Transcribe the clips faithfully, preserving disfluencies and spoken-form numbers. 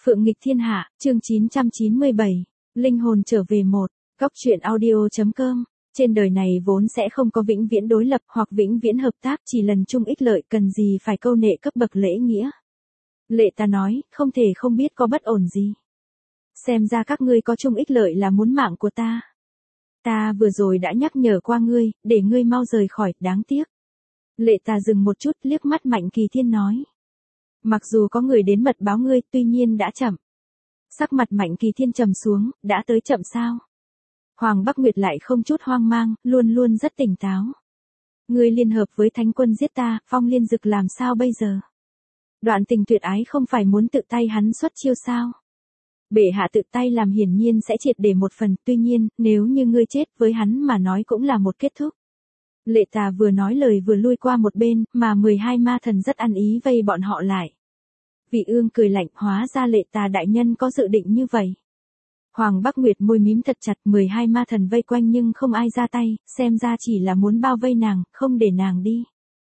Phượng nghịch thiên hạ, chương chín trăm chín mươi bảy, linh hồn trở về một, góc truyện audio.com. Trên đời này vốn sẽ không có vĩnh viễn đối lập hoặc vĩnh viễn hợp tác, chỉ lần chung ích lợi, cần gì phải câu nệ cấp bậc lễ nghĩa. Lệ ta nói, không thể không biết có bất ổn gì. Xem ra các ngươi có chung ích lợi là muốn mạng của ta. Ta vừa rồi đã nhắc nhở qua ngươi, để ngươi mau rời khỏi, đáng tiếc. Lệ ta dừng một chút, liếc mắt Mạnh Kỳ Thiên nói. Mặc dù có người đến mật báo ngươi, tuy nhiên đã chậm. Sắc mặt Mạnh Kỳ Thiên trầm xuống, đã tới chậm sao? Hoàng Bắc Nguyệt lại không chút hoang mang, luôn luôn rất tỉnh táo. Ngươi liên hợp với Thánh Quân giết ta, Phong Liên Dực làm sao bây giờ? Đoạn tình tuyệt ái không phải muốn tự tay hắn xuất chiêu sao? Bệ hạ tự tay làm hiển nhiên sẽ triệt để một phần, tuy nhiên, nếu như ngươi chết với hắn mà nói cũng là một kết thúc. Lệ Tà vừa nói lời vừa lui qua một bên, mà mười hai ma thần rất ăn ý vây bọn họ lại. Vị Ương cười lạnh, hóa ra Lệ Tà đại nhân có dự định như vậy. Hoàng Bắc Nguyệt môi mím thật chặt, mười hai ma thần vây quanh nhưng không ai ra tay, xem ra chỉ là muốn bao vây nàng, không để nàng đi.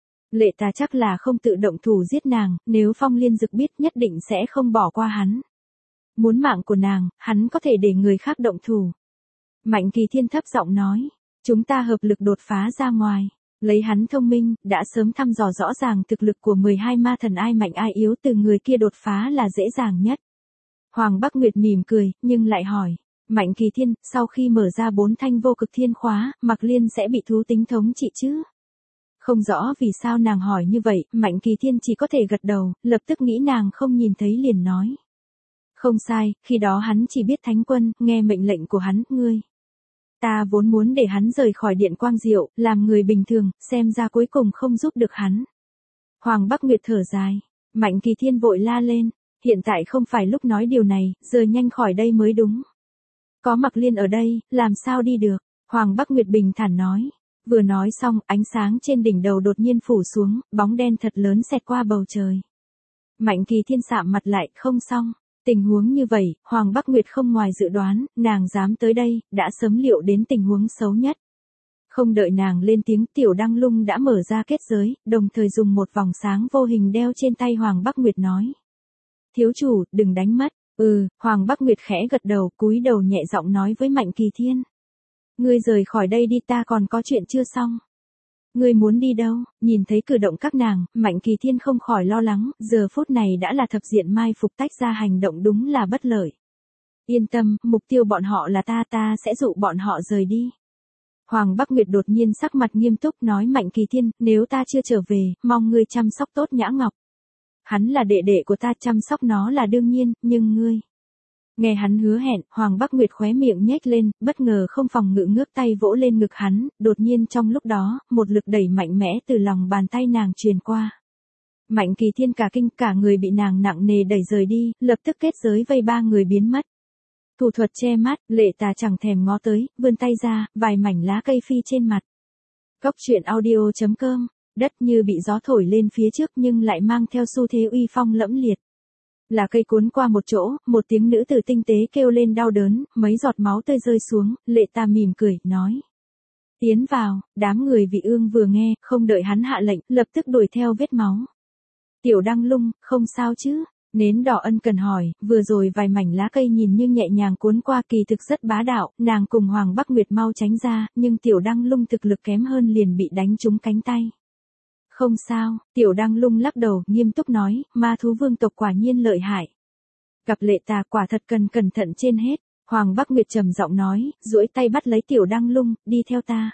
Lệ Tà chắc là không tự động thủ giết nàng, nếu Phong Liên Dực biết nhất định sẽ không bỏ qua hắn. Muốn mạng của nàng, hắn có thể để người khác động thủ. Mạnh Kỳ Thiên thấp giọng nói, chúng ta hợp lực đột phá ra ngoài. Lấy hắn thông minh, đã sớm thăm dò rõ ràng thực lực của mười hai ma thần ai mạnh ai yếu, từ người kia đột phá là dễ dàng nhất. Hoàng Bắc Nguyệt mỉm cười, nhưng lại hỏi, Mạnh Kỳ Thiên, sau khi mở ra bốn thanh vô cực thiên khóa, Mạc Liên sẽ bị thú tính thống trị chứ? Không rõ vì sao nàng hỏi như vậy, Mạnh Kỳ Thiên chỉ có thể gật đầu, lập tức nghĩ nàng không nhìn thấy liền nói. Không sai, khi đó hắn chỉ biết Thánh Quân, nghe mệnh lệnh của hắn, ngươi. Ta vốn muốn để hắn rời khỏi Điện Quang Diệu, làm người bình thường, xem ra cuối cùng không giúp được hắn. Hoàng Bắc Nguyệt thở dài, Mạnh Kỳ Thiên vội la lên, hiện tại không phải lúc nói điều này, giờ nhanh khỏi đây mới đúng. Có Mạc Liên ở đây, làm sao đi được, Hoàng Bắc Nguyệt bình thản nói. Vừa nói xong, ánh sáng trên đỉnh đầu đột nhiên phủ xuống, bóng đen thật lớn xẹt qua bầu trời. Mạnh Kỳ Thiên sạm mặt lại, không xong. Tình huống như vậy, Hoàng Bắc Nguyệt không ngoài dự đoán, nàng dám tới đây, đã sớm liệu đến tình huống xấu nhất. Không đợi nàng lên tiếng, Tiểu Đăng Lung đã mở ra kết giới, đồng thời dùng một vòng sáng vô hình đeo trên tay Hoàng Bắc Nguyệt nói. Thiếu chủ, đừng đánh mất. Ừ, Hoàng Bắc Nguyệt khẽ gật đầu, cúi đầu nhẹ giọng nói với Mạnh Kỳ Thiên. Ngươi rời khỏi đây đi, ta còn có chuyện chưa xong. Ngươi muốn đi đâu? Nhìn thấy cử động các nàng, Mạnh Kỳ Thiên không khỏi lo lắng, giờ phút này đã là thập diện mai phục, tách ra hành động đúng là bất lợi. Yên tâm, mục tiêu bọn họ là ta, ta sẽ dụ bọn họ rời đi. Hoàng Bắc Nguyệt đột nhiên sắc mặt nghiêm túc nói, Mạnh Kỳ Thiên, nếu ta chưa trở về, mong ngươi chăm sóc tốt Nhã Ngọc. Hắn là đệ đệ của ta, chăm sóc nó là đương nhiên, nhưng ngươi... Nghe hắn hứa hẹn, Hoàng Bắc Nguyệt khóe miệng nhếch lên, bất ngờ không phòng ngự ngước tay vỗ lên ngực hắn, đột nhiên trong lúc đó, một lực đẩy mạnh mẽ từ lòng bàn tay nàng truyền qua. Mạnh Kỳ Thiên cả kinh, cả người bị nàng nặng nề đẩy rời đi, lập tức kết giới vây ba người biến mất. Thủ thuật che mắt, Lệ Tà chẳng thèm ngó tới, vươn tay ra, vài mảnh lá cây phi trên mặt. Góc truyện audio.com, đất như bị gió thổi lên phía trước nhưng lại mang theo xu thế uy phong lẫm liệt. Là cây cuốn qua một chỗ, một tiếng nữ tử tinh tế kêu lên đau đớn, mấy giọt máu tươi rơi xuống, Lệ Tà mỉm cười, nói. Tiến vào, đám người Vị Ương vừa nghe, không đợi hắn hạ lệnh, lập tức đuổi theo vết máu. Tiểu Đăng Lung, không sao chứ? Nến đỏ ân cần hỏi, vừa rồi vài mảnh lá cây nhìn như nhẹ nhàng cuốn qua, kỳ thực rất bá đạo, nàng cùng Hoàng Bắc Nguyệt mau tránh ra, nhưng Tiểu Đăng Lung thực lực kém hơn liền bị đánh trúng cánh tay. Không sao, Tiểu Đăng Lung lắc đầu, nghiêm túc nói, ma thú vương tộc quả nhiên lợi hại. Gặp Lệ Tà quả thật cần cẩn thận trên hết, Hoàng Bắc Nguyệt trầm giọng nói, duỗi tay bắt lấy Tiểu Đăng Lung, đi theo ta.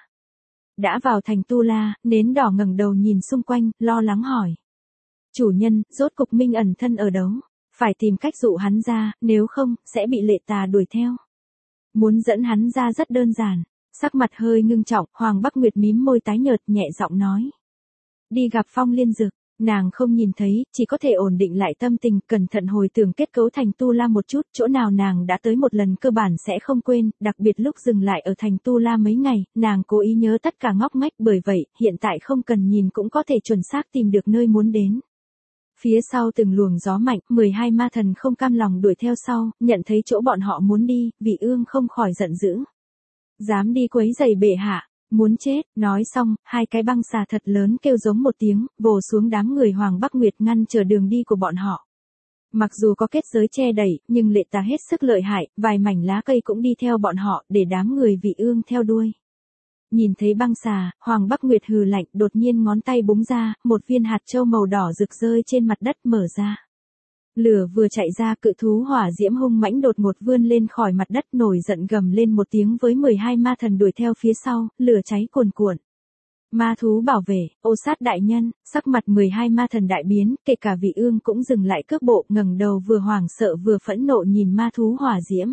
Đã vào thành Tu La, nến đỏ ngẩng đầu nhìn xung quanh, lo lắng hỏi. Chủ nhân, rốt cục Minh ẩn thân ở đâu? Phải tìm cách dụ hắn ra, nếu không, sẽ bị Lệ Tà đuổi theo. Muốn dẫn hắn ra rất đơn giản, sắc mặt hơi ngưng trọng, Hoàng Bắc Nguyệt mím môi tái nhợt, nhẹ giọng nói. Đi gặp Phong Liên Dực, nàng không nhìn thấy, chỉ có thể ổn định lại tâm tình, cẩn thận hồi tưởng kết cấu thành Tu La một chút, chỗ nào nàng đã tới một lần cơ bản sẽ không quên, đặc biệt lúc dừng lại ở thành Tu La mấy ngày, nàng cố ý nhớ tất cả ngóc ngách, bởi vậy, hiện tại không cần nhìn cũng có thể chuẩn xác tìm được nơi muốn đến. Phía sau từng luồng gió mạnh, mười hai ma thần không cam lòng đuổi theo sau, nhận thấy chỗ bọn họ muốn đi, Vị Ương không khỏi giận dữ. Dám đi quấy rầy bệ hạ. Muốn chết, nói xong, hai cái băng xà thật lớn kêu giống một tiếng, vồ xuống đám người Hoàng Bắc Nguyệt ngăn trở đường đi của bọn họ. Mặc dù có kết giới che đẩy, nhưng lệ tà hết sức lợi hại, vài mảnh lá cây cũng đi theo bọn họ, để đám người Vị Ương theo đuôi. Nhìn thấy băng xà, Hoàng Bắc Nguyệt hừ lạnh, đột nhiên ngón tay búng ra, một viên hạt châu màu đỏ rực rơi trên mặt đất mở ra. Lửa vừa chạy ra, cự thú hỏa diễm hung mãnh đột ngột vươn lên khỏi mặt đất, nổi giận gầm lên một tiếng với mười hai ma thần đuổi theo phía sau, lửa cháy cuồn cuộn. Ma thú bảo vệ, ô sát đại nhân, sắc mặt mười hai ma thần đại biến, kể cả Vị Ương cũng dừng lại cước bộ, ngẩng đầu vừa hoảng sợ vừa phẫn nộ nhìn ma thú hỏa diễm.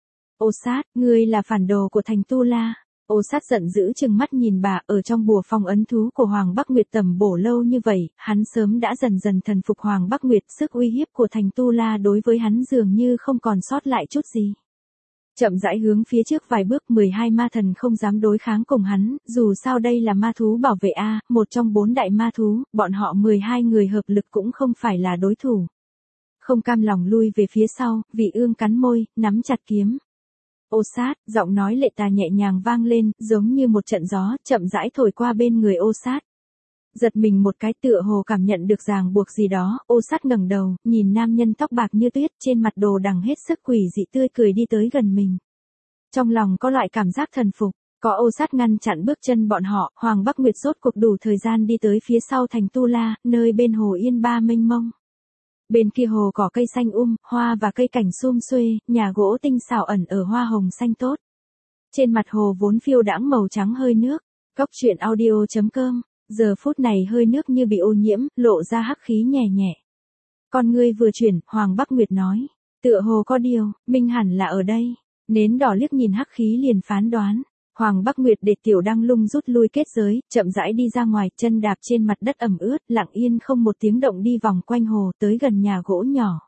Ô sát, ngươi là phản đồ của thành Tu La. Ô sát giận dữ trừng mắt nhìn bà, ở trong bùa phong ấn thú của Hoàng Bắc Nguyệt tầm bổ lâu như vậy, hắn sớm đã dần dần thần phục Hoàng Bắc Nguyệt, sức uy hiếp của thành Tu La đối với hắn dường như không còn sót lại chút gì. Chậm rãi hướng phía trước vài bước, mười hai ma thần không dám đối kháng cùng hắn, dù sao đây là ma thú bảo vệ A, một trong bốn đại ma thú, bọn họ mười hai người hợp lực cũng không phải là đối thủ. Không cam lòng lui về phía sau, Vị Ương cắn môi, nắm chặt kiếm. Ô sát, giọng nói lệ tà nhẹ nhàng vang lên, giống như một trận gió, chậm rãi thổi qua bên người ô sát. Giật mình một cái, tựa hồ cảm nhận được ràng buộc gì đó, ô sát ngẩng đầu, nhìn nam nhân tóc bạc như tuyết, trên mặt đồ đằng hết sức quỷ dị tươi cười đi tới gần mình. Trong lòng có loại cảm giác thần phục, có ô sát ngăn chặn bước chân bọn họ, Hoàng Bắc Nguyệt rốt cuộc đủ thời gian đi tới phía sau thành Tu La, nơi bên hồ yên ba mênh mông. Bên kia hồ cỏ cây xanh um, hoa và cây cảnh sum xuê, nhà gỗ tinh xảo ẩn ở hoa hồng xanh tốt. Trên mặt hồ vốn phiêu đãng màu trắng hơi nước. Cốc truyện audio chấm com, giờ phút này hơi nước như bị ô nhiễm, lộ ra hắc khí nhẹ nhẹ. Con ngươi vừa chuyển, Hoàng Bắc Nguyệt nói, tựa hồ có điều, Minh hẳn là ở đây. Nến đỏ liếc nhìn hắc khí liền phán đoán. Hoàng Bắc Nguyệt để Tiểu Đăng Lung rút lui kết giới, chậm rãi đi ra ngoài, chân đạp trên mặt đất ẩm ướt, lặng yên không một tiếng động đi vòng quanh hồ, tới gần nhà gỗ nhỏ.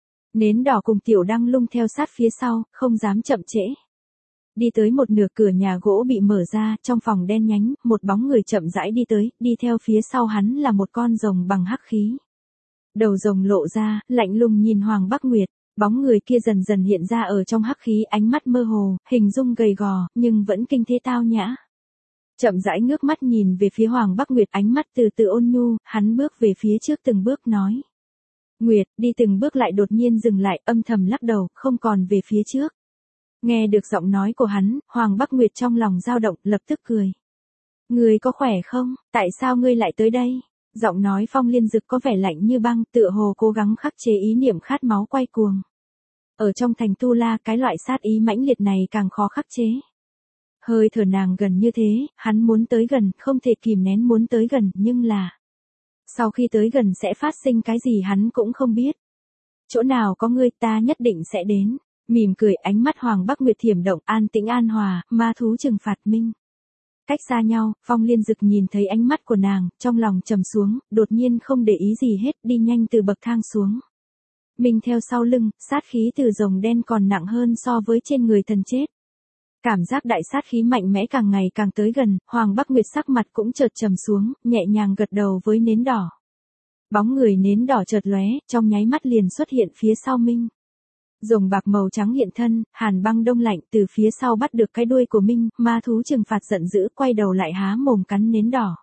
Nến đỏ cùng Tiểu Đăng Lung theo sát phía sau, không dám chậm trễ. Đi tới một nửa, cửa nhà gỗ bị mở ra, trong phòng đen nhánh, một bóng người chậm rãi đi tới, đi theo phía sau hắn là một con rồng bằng hắc khí. Đầu rồng lộ ra, lạnh lùng nhìn Hoàng Bắc Nguyệt. Bóng người kia dần dần hiện ra ở trong hắc khí, ánh mắt mơ hồ, hình dung gầy gò, nhưng vẫn kinh thế tao nhã. Chậm rãi ngước mắt nhìn về phía Hoàng Bắc Nguyệt, ánh mắt từ từ ôn nhu, hắn bước về phía trước từng bước nói. Nguyệt, đi từng bước lại đột nhiên dừng lại, âm thầm lắc đầu, không còn về phía trước. Nghe được giọng nói của hắn, Hoàng Bắc Nguyệt trong lòng dao động, lập tức cười. Ngươi có khỏe không, tại sao ngươi lại tới đây? Giọng nói Phong Liên Dực có vẻ lạnh như băng, tựa hồ cố gắng khắc chế ý niệm khát máu quay cuồng. Ở trong thành Tu La, cái loại sát ý mãnh liệt này càng khó khắc chế. Hơi thở nàng gần như thế, hắn muốn tới gần, không thể kìm nén muốn tới gần, nhưng là... Sau khi tới gần sẽ phát sinh cái gì hắn cũng không biết. Chỗ nào có ngươi ta nhất định sẽ đến. Mỉm cười, ánh mắt Hoàng Bắc Nguyệt thiểm động, an tĩnh an hòa, ma thú trừng phạt minh. Cách xa nhau, Phong Liên Dực nhìn thấy ánh mắt của nàng, trong lòng trầm xuống, đột nhiên không để ý gì hết, đi nhanh từ bậc thang xuống. Minh theo sau lưng, sát khí từ rồng đen còn nặng hơn so với trên người thần chết. Cảm giác đại sát khí mạnh mẽ càng ngày càng tới gần, Hoàng Bắc Nguyệt sắc mặt cũng chợt trầm xuống, nhẹ nhàng gật đầu với nến đỏ. Bóng người nến đỏ chợt lóe, trong nháy mắt liền xuất hiện phía sau Minh. Rồng bạc màu trắng hiện thân, hàn băng đông lạnh, từ phía sau bắt được cái đuôi của Minh, ma thú trừng phạt giận dữ, quay đầu lại há mồm cắn nến đỏ.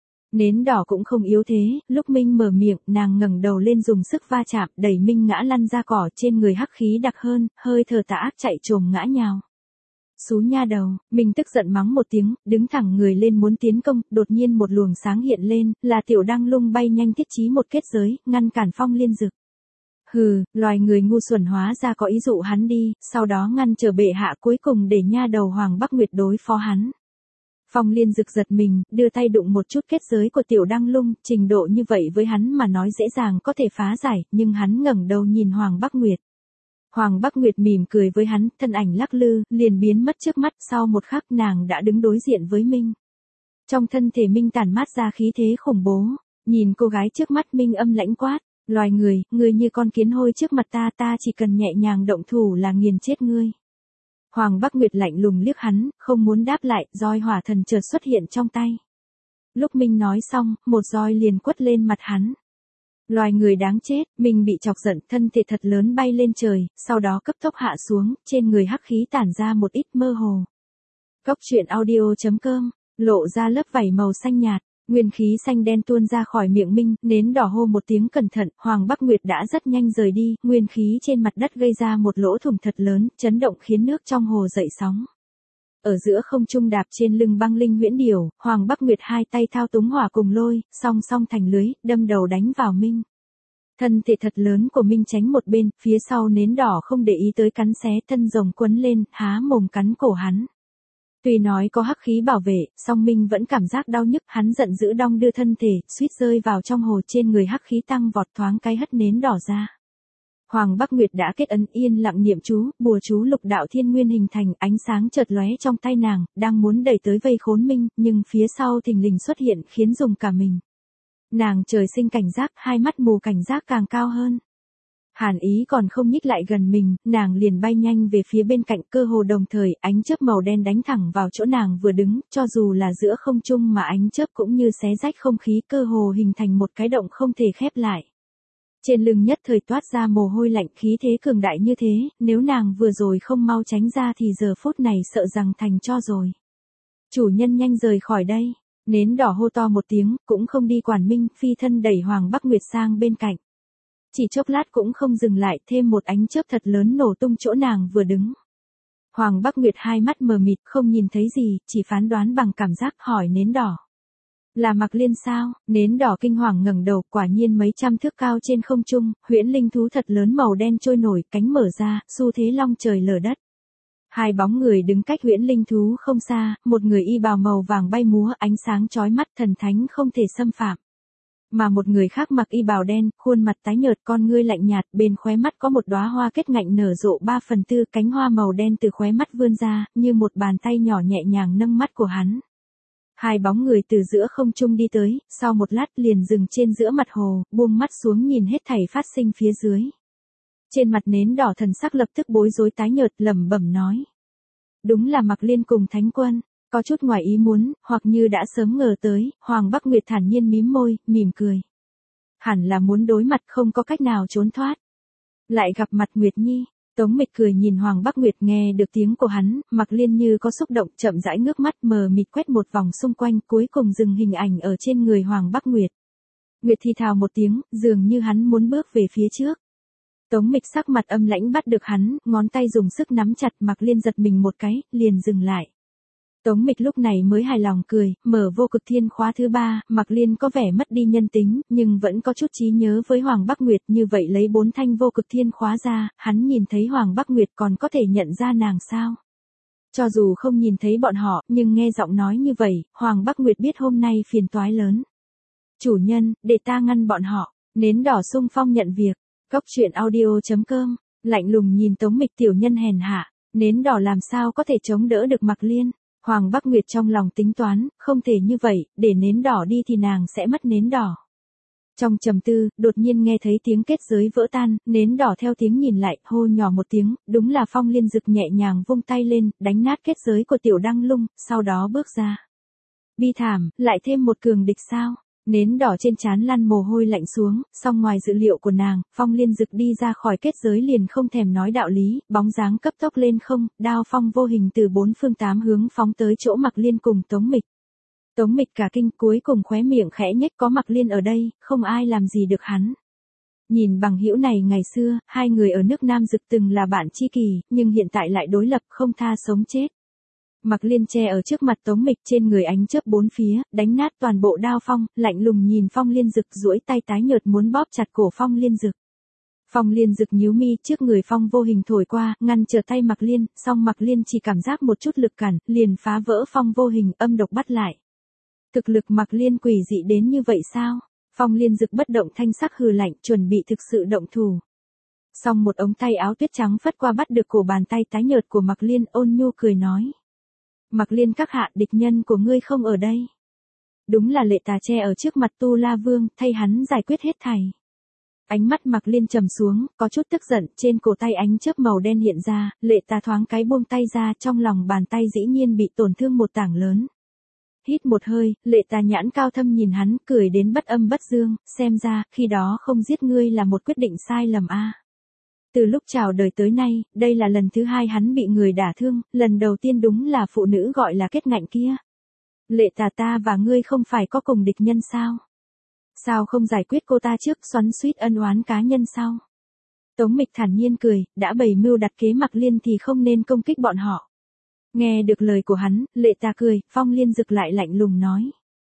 Nến đỏ cũng không yếu thế, lúc Minh mở miệng, nàng ngẩng đầu lên dùng sức va chạm, đẩy Minh ngã lăn ra cỏ, trên người hắc khí đặc hơn, hơi thở tà ác chạy trồm ngã nhào. Xú nha đầu, Minh tức giận mắng một tiếng, đứng thẳng người lên muốn tiến công, đột nhiên một luồng sáng hiện lên, là Tiểu Đăng Lung bay nhanh thiết trí một kết giới, ngăn cản Phong Liên Dực. Hừ, loài người ngu xuẩn hóa ra có ý dụ hắn đi, sau đó ngăn trở bệ hạ cuối cùng để nha đầu Hoàng Bắc Nguyệt đối phó hắn. Phong Liên Dực giật mình, đưa tay đụng một chút kết giới của Tiểu Đăng Lung, trình độ như vậy với hắn mà nói dễ dàng có thể phá giải, nhưng hắn ngẩng đầu nhìn Hoàng Bắc Nguyệt. Hoàng Bắc Nguyệt mỉm cười với hắn, thân ảnh lắc lư, liền biến mất trước mắt, sau một khắc nàng đã đứng đối diện với Minh. Trong thân thể Minh tản mát ra khí thế khủng bố, nhìn cô gái trước mắt Minh âm lãnh quát. Loài người, ngươi như con kiến hôi trước mặt ta, ta chỉ cần nhẹ nhàng động thủ là nghiền chết ngươi. Hoàng Bắc Nguyệt lạnh lùng liếc hắn, không muốn đáp lại, roi hỏa thần chợt xuất hiện trong tay. Lúc Minh nói xong, một roi liền quất lên mặt hắn. Loài người đáng chết, Minh bị chọc giận, thân thể thật lớn bay lên trời, sau đó cấp tốc hạ xuống, trên người hắc khí tản ra một ít mơ hồ. Cốc truyện audio chấm com, lộ ra lớp vảy màu xanh nhạt. Nguyên khí xanh đen tuôn ra khỏi miệng Minh, nến đỏ hô một tiếng cẩn thận, Hoàng Bắc Nguyệt đã rất nhanh rời đi, nguyên khí trên mặt đất gây ra một lỗ thủng thật lớn, chấn động khiến nước trong hồ dậy sóng. Ở giữa không trung đạp trên lưng băng linh huyễn điểu, Hoàng Bắc Nguyệt hai tay thao túng hỏa cùng lôi, song song thành lưới, đâm đầu đánh vào Minh. Thân thể thật lớn của Minh tránh một bên, phía sau nến đỏ không để ý tới cắn xé, thân rồng quấn lên, há mồm cắn cổ hắn. Tuy nói có hắc khí bảo vệ, song Minh vẫn cảm giác đau nhức, hắn giận dữ đong đưa thân thể, suýt rơi vào trong hồ, trên người hắc khí tăng vọt, thoáng cái hất nến đỏ ra. Hoàng Bắc Nguyệt đã kết ấn, yên lặng niệm chú, bùa chú lục đạo thiên nguyên hình thành, ánh sáng chợt lóe trong tay nàng, đang muốn đẩy tới vây khốn Minh, nhưng phía sau thình lình xuất hiện khiến rùng cả mình. Nàng trời sinh cảnh giác, hai mắt mù cảnh giác càng cao hơn. Hàn Ý còn không nhích lại gần mình, nàng liền bay nhanh về phía bên cạnh, cơ hồ đồng thời, ánh chớp màu đen đánh thẳng vào chỗ nàng vừa đứng, cho dù là giữa không trung mà ánh chớp cũng như xé rách không khí, cơ hồ hình thành một cái động không thể khép lại. Trên lưng nhất thời toát ra mồ hôi lạnh, khí thế cường đại như thế, nếu nàng vừa rồi không mau tránh ra thì giờ phút này sợ rằng thành tro rồi. Chủ nhân nhanh rời khỏi đây, nến đỏ hô to một tiếng, cũng không đi quản Minh, phi thân đẩy Hoàng Bắc Nguyệt sang bên cạnh. Chỉ chốc lát cũng không dừng lại, thêm một ánh chớp thật lớn nổ tung chỗ nàng vừa đứng. Hoàng Bắc Nguyệt hai mắt mờ mịt, không nhìn thấy gì, chỉ phán đoán bằng cảm giác, hỏi nến đỏ. Là Mạc Liên sao? Nến đỏ kinh hoàng ngẩng đầu, quả nhiên mấy trăm thước cao trên không trung, huyễn linh thú thật lớn màu đen trôi nổi, cánh mở ra, xu thế long trời lở đất. Hai bóng người đứng cách huyễn linh thú không xa, một người y bào màu vàng bay múa, ánh sáng chói mắt, thần thánh không thể xâm phạm. Mà một người khác mặc y bào đen, khuôn mặt tái nhợt, con ngươi lạnh nhạt, bên khóe mắt có một đóa hoa kết ngạnh nở rộ ba phần tư, cánh hoa màu đen từ khóe mắt vươn ra, như một bàn tay nhỏ nhẹ nhàng nâng mắt của hắn. Hai bóng người từ giữa không trung đi tới, sau một lát liền dừng trên giữa mặt hồ, buông mắt xuống nhìn hết thảy phát sinh phía dưới. Trên mặt nến đỏ thần sắc lập tức bối rối tái nhợt, lẩm bẩm nói. Đúng là Mạc Liên cùng Thánh Quân. Có chút ngoài ý muốn, hoặc như đã sớm ngờ tới, Hoàng Bắc Nguyệt thản nhiên mím môi, mỉm cười. Hẳn là muốn đối mặt, không có cách nào trốn thoát. Lại gặp mặt Nguyệt Nhi, Tống Mịch cười nhìn Hoàng Bắc Nguyệt, nghe được tiếng của hắn, Mạc Liên như có xúc động, chậm rãi ngước mắt mờ mịt quét một vòng xung quanh, cuối cùng dừng hình ảnh ở trên người Hoàng Bắc Nguyệt. Nguyệt thì thào một tiếng, dường như hắn muốn bước về phía trước. Tống Mịch sắc mặt âm lãnh bắt được hắn, ngón tay dùng sức nắm chặt, Mạc Liên giật mình một cái, liền dừng lại. Tống Mịch lúc này mới hài lòng cười, mở vô cực thiên khóa thứ ba, Mạc Liên có vẻ mất đi nhân tính, nhưng vẫn có chút trí nhớ với Hoàng Bắc Nguyệt, như vậy lấy bốn thanh vô cực thiên khóa ra, hắn nhìn thấy Hoàng Bắc Nguyệt còn có thể nhận ra nàng sao? Cho dù không nhìn thấy bọn họ, nhưng nghe giọng nói như vậy, Hoàng Bắc Nguyệt biết hôm nay phiền toái lớn. Chủ nhân, để ta ngăn bọn họ, nến đỏ xung phong nhận việc, góc truyện audio chấm com, lạnh lùng nhìn Tống Mịch tiểu nhân hèn hạ, nến đỏ làm sao có thể chống đỡ được Mạc Liên. Hoàng Bắc Nguyệt trong lòng tính toán, không thể như vậy, để nến đỏ đi thì nàng sẽ mất nến đỏ. Trong trầm tư, đột nhiên nghe thấy tiếng kết giới vỡ tan, nến đỏ theo tiếng nhìn lại, hô nhỏ một tiếng, đúng là Phong Liên Dực nhẹ nhàng vung tay lên, đánh nát kết giới của Tiểu Đăng Lung, sau đó bước ra. Bi thảm, lại thêm một cường địch sao? Nến đỏ trên trán lăn mồ hôi lạnh xuống, song ngoài dự liệu của nàng, Phong Liên Dực đi ra khỏi kết giới liền không thèm nói đạo lý, bóng dáng cấp tốc lên không, đao phong vô hình từ bốn phương tám hướng phóng tới chỗ Mạc Liên cùng Tống Mịch. Tống Mịch cả kinh, cuối cùng khóe miệng khẽ nhếch, có Mạc Liên ở đây, không ai làm gì được hắn. Nhìn bằng hữu này ngày xưa, hai người ở nước Nam Dực từng là bạn tri kỷ, nhưng hiện tại lại đối lập, không tha sống chết. Mạc Liên che ở trước mặt Tống Mịch, trên người ánh chớp bốn phía, đánh nát toàn bộ đao phong, lạnh lùng nhìn Phong Liên Dực, duỗi tay tái nhợt muốn bóp chặt cổ Phong Liên Dực. Phong Liên Dực nhíu mi, trước người phong vô hình thổi qua, ngăn trở tay Mạc Liên, song Mạc Liên chỉ cảm giác một chút lực cản, liền phá vỡ phong vô hình, âm độc bắt lại. Thực lực Mạc Liên quỷ dị đến như vậy sao? Phong Liên Dực bất động thanh sắc hừ lạnh, chuẩn bị thực sự động thủ. Song một ống tay áo tuyết trắng phất qua bắt được cổ bàn tay tái nhợt của Mạc Liên, ôn nhu cười nói. Mạc Liên các hạ, địch nhân của ngươi không ở đây. Đúng là Lệ Tà che ở trước mặt Tu La Vương, thay hắn giải quyết hết thảy. Ánh mắt Mạc Liên trầm xuống, có chút tức giận, trên cổ tay ánh chớp màu đen hiện ra, Lệ Tà thoáng cái buông tay ra, trong lòng bàn tay dĩ nhiên bị tổn thương một tảng lớn. Hít một hơi, Lệ Tà nhãn cao thâm nhìn hắn, cười đến bất âm bất dương, xem ra, khi đó không giết ngươi là một quyết định sai lầm a. Từ lúc chào đời tới nay, đây là lần thứ hai hắn bị người đả thương, lần đầu tiên đúng là phụ nữ gọi là kết ngạnh kia. Lệ Tà, ta và ngươi không phải có cùng địch nhân sao? Sao không giải quyết cô ta trước, xoắn xuýt ân oán cá nhân sau? Tống Mịch thản nhiên cười, đã bày mưu đặt kế Mặc Liên thì không nên công kích bọn họ. Nghe được lời của hắn, Lệ Tà cười, Phong Liên Dực lại lạnh lùng nói.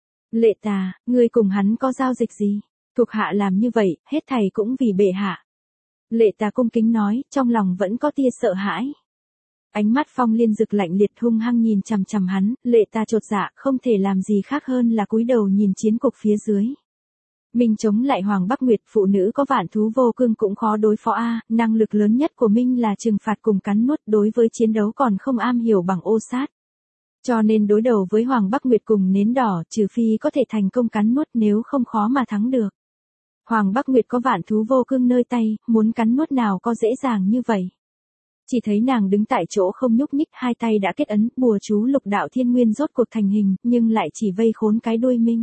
Lệ Tà, ngươi cùng hắn có giao dịch gì? Thuộc hạ làm như vậy, hết thảy cũng vì bệ hạ. Lệ Tà cung kính nói, trong lòng vẫn có tia sợ hãi. Ánh mắt Phong Liên Dực lạnh liệt hung hăng nhìn chằm chằm hắn, Lệ Tà chột dạ, không thể làm gì khác hơn là cúi đầu nhìn chiến cục phía dưới. Minh chống lại Hoàng Bắc Nguyệt, phụ nữ có vạn thú vô cương cũng khó đối phó a, năng lực lớn nhất của Minh là trừng phạt cùng cắn nuốt, đối với chiến đấu còn không am hiểu bằng ô sát. Cho nên đối đầu với Hoàng Bắc Nguyệt cùng nến đỏ, trừ phi có thể thành công cắn nuốt, nếu không khó mà thắng được. Hoàng Bắc Nguyệt có vạn thú vô cương nơi tay, muốn cắn nuốt nào có dễ dàng như vậy. Chỉ thấy nàng đứng tại chỗ không nhúc nhích, hai tay đã kết ấn, bùa chú lục đạo thiên nguyên rốt cuộc thành hình, nhưng lại chỉ vây khốn cái đuôi Minh.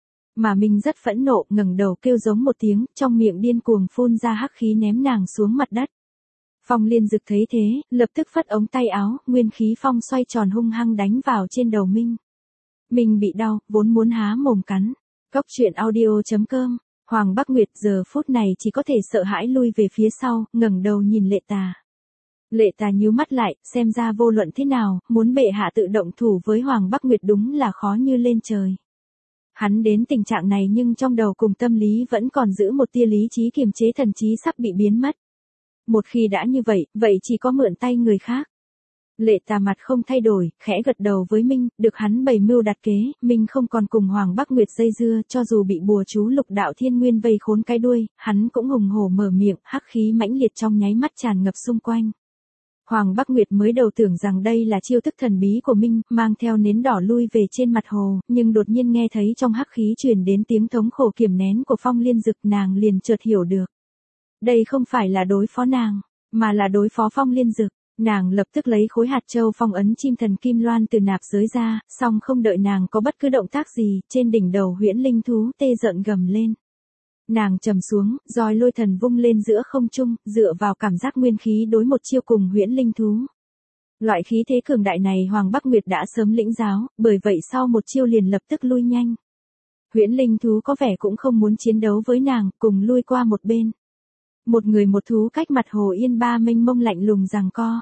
Mà Minh rất phẫn nộ, ngẩng đầu kêu giống một tiếng, trong miệng điên cuồng phun ra hắc khí ném nàng xuống mặt đất. Phong Liên Dực thấy thế, lập tức phất ống tay áo, nguyên khí phong xoay tròn hung hăng đánh vào trên đầu Minh. Minh bị đau, vốn muốn há mồm cắn. Cốc truyện audio chấm com. Hoàng Bắc Nguyệt giờ phút này chỉ có thể sợ hãi lui về phía sau, ngẩng đầu nhìn Lệ Tà. Lệ Tà nhíu mắt lại, xem ra vô luận thế nào, muốn bệ hạ tự động thủ với Hoàng Bắc Nguyệt đúng là khó như lên trời. Hắn đến tình trạng này nhưng trong đầu cùng tâm lý vẫn còn giữ một tia lý trí kiềm chế, thần trí sắp bị biến mất. Một khi đã như vậy, vậy chỉ có mượn tay người khác. Lệ Tà mặt không thay đổi, khẽ gật đầu với Minh, được hắn bày mưu đặt kế, Minh không còn cùng Hoàng Bắc Nguyệt dây dưa, cho dù bị bùa chú lục đạo thiên nguyên vây khốn cái đuôi, hắn cũng hùng hổ mở miệng, hắc khí mãnh liệt trong nháy mắt tràn ngập xung quanh. Hoàng Bắc Nguyệt mới đầu tưởng rằng đây là chiêu thức thần bí của Minh, mang theo nến đỏ lui về trên mặt hồ, nhưng đột nhiên nghe thấy trong hắc khí truyền đến tiếng thống khổ kiềm nén của Phong Liên Dực, nàng liền chợt hiểu được. Đây không phải là đối phó nàng, mà là đối phó Phong Liên Dực. Nàng lập tức lấy khối hạt châu phong ấn chim thần kim loan từ nạp giới ra, song không đợi nàng có bất cứ động tác gì, trên đỉnh đầu huyễn linh thú tê rợn gầm lên. Nàng trầm xuống, roi lôi thần vung lên giữa không trung, dựa vào cảm giác nguyên khí đối một chiêu cùng huyễn linh thú. Loại khí thế cường đại này Hoàng Bắc Nguyệt đã sớm lĩnh giáo, bởi vậy sau một chiêu liền lập tức lui nhanh. Huyễn linh thú có vẻ cũng không muốn chiến đấu với nàng, cùng lui qua một bên. Một người một thú cách mặt hồ yên ba mênh mông lạnh lùng giằng co.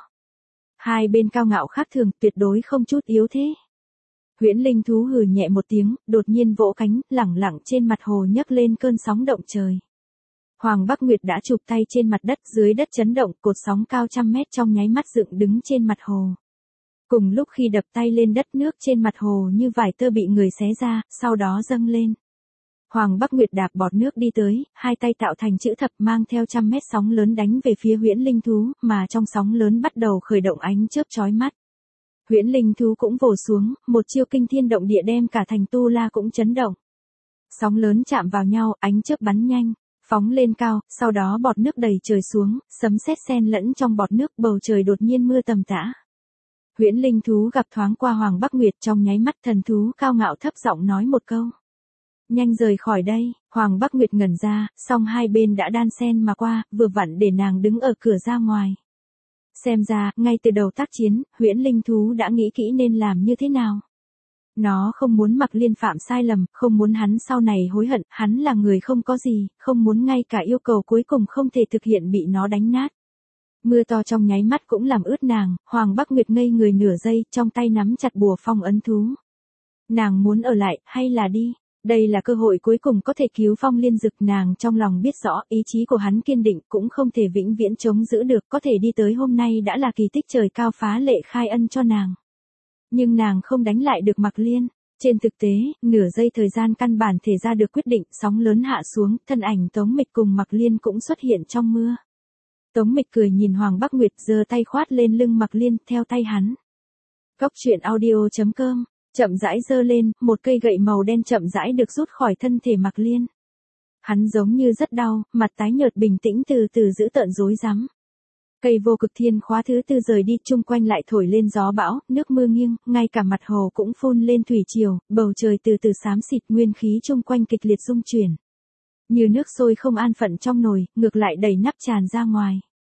Hai bên cao ngạo khác thường, tuyệt đối không chút yếu thế. Huyễn linh thú hừ nhẹ một tiếng, đột nhiên vỗ cánh, lẳng lặng trên mặt hồ nhấc lên cơn sóng động trời. Hoàng Bắc Nguyệt đã chụp tay trên mặt đất, dưới đất chấn động, cột sóng cao trăm mét trong nháy mắt dựng đứng trên mặt hồ. Cùng lúc khi đập tay lên đất, nước trên mặt hồ như vải tơ bị người xé ra, sau đó dâng lên. Hoàng Bắc Nguyệt đạp bọt nước đi tới, hai tay tạo thành chữ thập mang theo trăm mét sóng lớn đánh về phía huyễn linh thú, mà trong sóng lớn bắt đầu khởi động ánh chớp chói mắt. Huyễn linh thú cũng vồ xuống, một chiêu kinh thiên động địa đem cả thành Tu La cũng chấn động. Sóng lớn chạm vào nhau, ánh chớp bắn nhanh, phóng lên cao, sau đó bọt nước đầy trời xuống, sấm sét xen lẫn trong bọt nước, bầu trời đột nhiên mưa tầm tã. Huyễn linh thú gặp thoáng qua Hoàng Bắc Nguyệt, trong nháy mắt thần thú cao ngạo thấp giọng nói một câu. Nhanh rời khỏi đây. Hoàng Bắc Nguyệt ngẩn ra, song hai bên đã đan xen mà qua, vừa vặn để nàng đứng ở cửa ra ngoài. Xem ra, ngay từ đầu tác chiến, huyễn linh thú đã nghĩ kỹ nên làm như thế nào. Nó không muốn Mặc Liên phạm sai lầm, không muốn hắn sau này hối hận, hắn là người không có gì, không muốn ngay cả yêu cầu cuối cùng không thể thực hiện bị nó đánh nát. Mưa to trong nháy mắt cũng làm ướt nàng, Hoàng Bắc Nguyệt ngây người nửa giây, trong tay nắm chặt bùa phong ấn thú. Nàng muốn ở lại, hay là đi? Đây là cơ hội cuối cùng có thể cứu Phong Liên Dực, nàng trong lòng biết rõ, ý chí của hắn kiên định, cũng không thể vĩnh viễn chống giữ được, có thể đi tới hôm nay đã là kỳ tích trời cao phá lệ khai ân cho nàng. Nhưng nàng không đánh lại được Mặc Liên. Trên thực tế, nửa giây thời gian căn bản thể ra được quyết định, sóng lớn hạ xuống, thân ảnh Tống Mịch cùng Mặc Liên cũng xuất hiện trong mưa. Tống Mịch cười nhìn Hoàng Bắc Nguyệt, giơ tay khoát lên lưng Mặc Liên, theo tay hắn. Cốc truyện audio chấm com. Chậm rãi giơ lên, một cây gậy màu đen chậm rãi được rút khỏi thân thể Mặc Liên. Hắn giống như rất đau, mặt tái nhợt bình tĩnh từ từ giữ tợn rối rắm. Cây vô cực thiên khóa thứ tư rời đi, chung quanh lại thổi lên gió bão, nước mưa nghiêng, ngay cả mặt hồ cũng phun lên thủy triều, bầu trời từ từ xám xịt, nguyên khí chung quanh kịch liệt rung chuyển. Như nước sôi không an phận trong nồi, ngược lại đầy nắp tràn ra ngoài.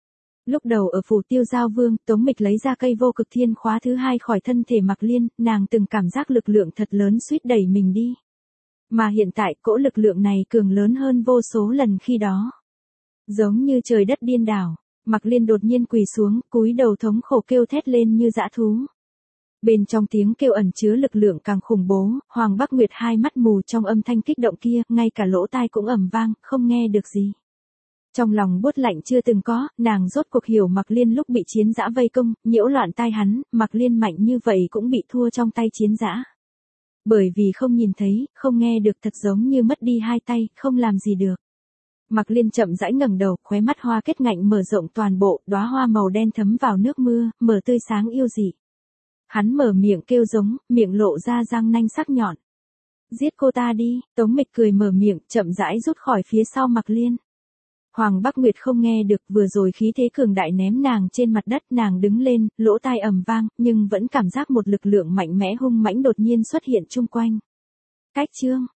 Lúc đầu ở phủ Tiêu Giao Vương, Tống Mịch lấy ra cây vô cực thiên khóa thứ hai khỏi thân thể Mạc Liên, nàng từng cảm giác lực lượng thật lớn suýt đẩy mình đi. Mà hiện tại cỗ lực lượng này cường lớn hơn vô số lần khi đó. Giống như trời đất điên đảo, Mạc Liên đột nhiên quỳ xuống, cúi đầu thống khổ kêu thét lên như dã thú. Bên trong tiếng kêu ẩn chứa lực lượng càng khủng bố, Hoàng Bắc Nguyệt hai mắt mù trong âm thanh kích động kia, ngay cả lỗ tai cũng ầm vang, không nghe được gì. Trong lòng buốt lạnh chưa từng có, nàng rốt cuộc hiểu Mạc Liên lúc bị chiến dã vây công, nhiễu loạn tai hắn, Mạc Liên mạnh như vậy cũng bị thua trong tay chiến dã. Bởi vì không nhìn thấy, không nghe được thật giống như mất đi hai tay, không làm gì được. Mạc Liên chậm rãi ngẩng đầu, khóe mắt hoa kết ngạnh mở rộng toàn bộ, đóa hoa màu đen thấm vào nước mưa, mở tươi sáng yêu dị. Hắn mở miệng kêu giống, miệng lộ ra răng nanh sắc nhọn. Giết cô ta đi, Tống Mịch cười mở miệng, chậm rãi rút khỏi phía sau Mạc Liên. Hoàng Bắc Nguyệt không nghe được, vừa rồi khí thế cường đại ném nàng trên mặt đất, nàng đứng lên, lỗ tai ầm vang, nhưng vẫn cảm giác một lực lượng mạnh mẽ hung mãnh đột nhiên xuất hiện chung quanh. Cách chương